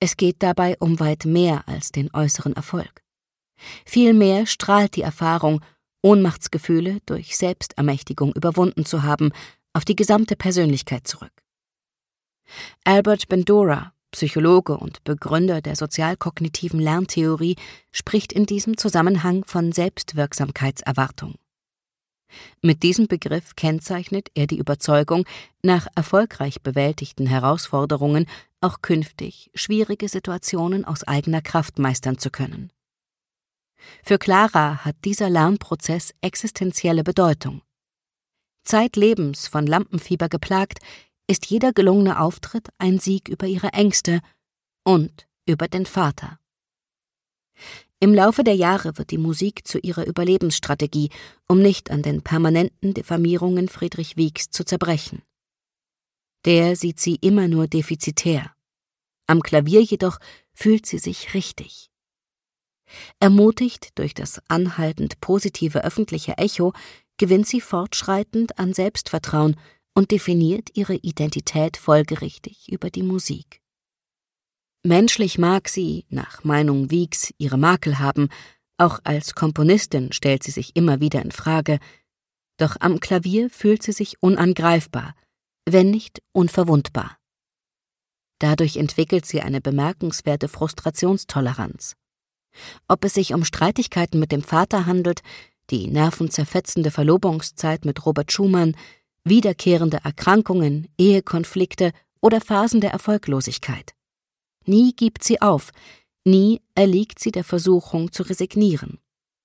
Es geht dabei um weit mehr als den äußeren Erfolg. Vielmehr strahlt die Erfahrung, Ohnmachtsgefühle durch Selbstermächtigung überwunden zu haben, auf die gesamte Persönlichkeit zurück. Albert Bandura, Psychologe und Begründer der sozialkognitiven Lerntheorie, spricht in diesem Zusammenhang von Selbstwirksamkeitserwartung. Mit diesem Begriff kennzeichnet er die Überzeugung, nach erfolgreich bewältigten Herausforderungen auch künftig schwierige Situationen aus eigener Kraft meistern zu können. Für Clara hat dieser Lernprozess existenzielle Bedeutung. Zeitlebens von Lampenfieber geplagt, ist jeder gelungene Auftritt ein Sieg über ihre Ängste und über den Vater. Im Laufe der Jahre wird die Musik zu ihrer Überlebensstrategie, um nicht an den permanenten Diffamierungen Friedrich Wiegs zu zerbrechen. Der sieht sie immer nur defizitär. Am Klavier jedoch fühlt sie sich richtig. Ermutigt durch das anhaltend positive öffentliche Echo, gewinnt sie fortschreitend an Selbstvertrauen und definiert ihre Identität folgerichtig über die Musik. Menschlich mag sie, nach Meinung Wiegs, ihre Makel haben, auch als Komponistin stellt sie sich immer wieder in Frage, doch am Klavier fühlt sie sich unangreifbar, wenn nicht unverwundbar. Dadurch entwickelt sie eine bemerkenswerte Frustrationstoleranz. Ob es sich um Streitigkeiten mit dem Vater handelt, die nervenzerfetzende Verlobungszeit mit Robert Schumann, wiederkehrende Erkrankungen, Ehekonflikte oder Phasen der Erfolglosigkeit. Nie gibt sie auf, nie erliegt sie der Versuchung zu resignieren.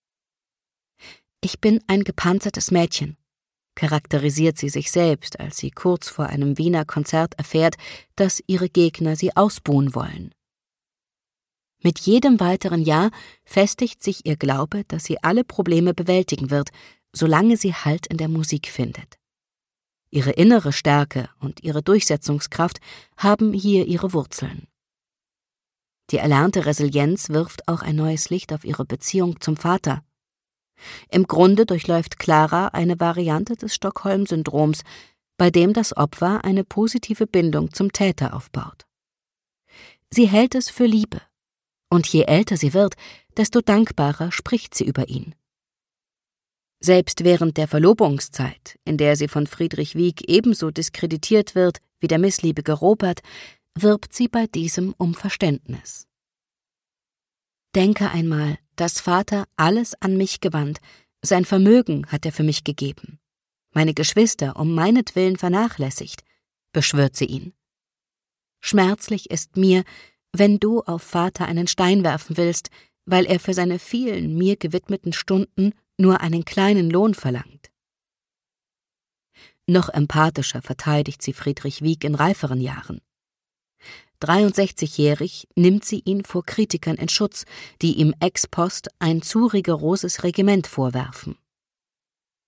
»Ich bin ein gepanzertes Mädchen«, charakterisiert sie sich selbst, als sie kurz vor einem Wiener Konzert erfährt, dass ihre Gegner sie ausbuhen wollen. Mit jedem weiteren Jahr festigt sich ihr Glaube, dass sie alle Probleme bewältigen wird, solange sie Halt in der Musik findet. Ihre innere Stärke und ihre Durchsetzungskraft haben hier ihre Wurzeln. Die erlernte Resilienz wirft auch ein neues Licht auf ihre Beziehung zum Vater. Im Grunde durchläuft Clara eine Variante des Stockholm-Syndroms, bei dem das Opfer eine positive Bindung zum Täter aufbaut. Sie hält es für Liebe, und je älter sie wird, desto dankbarer spricht sie über ihn. Selbst während der Verlobungszeit, in der sie von Friedrich Wieg ebenso diskreditiert wird wie der missliebige Robert, wirbt sie bei diesem um Verständnis. »Denke einmal, dass Vater alles an mich gewandt, sein Vermögen hat er für mich gegeben. Meine Geschwister um meinetwillen vernachlässigt«, beschwört sie ihn. »Schmerzlich ist mir, wenn du auf Vater einen Stein werfen willst, weil er für seine vielen mir gewidmeten Stunden nur einen kleinen Lohn verlangt.« Noch empathischer verteidigt sie Friedrich Wieg in reiferen Jahren. 63-jährig nimmt sie ihn vor Kritikern in Schutz, die ihm ex post ein zu rigoroses Regiment vorwerfen.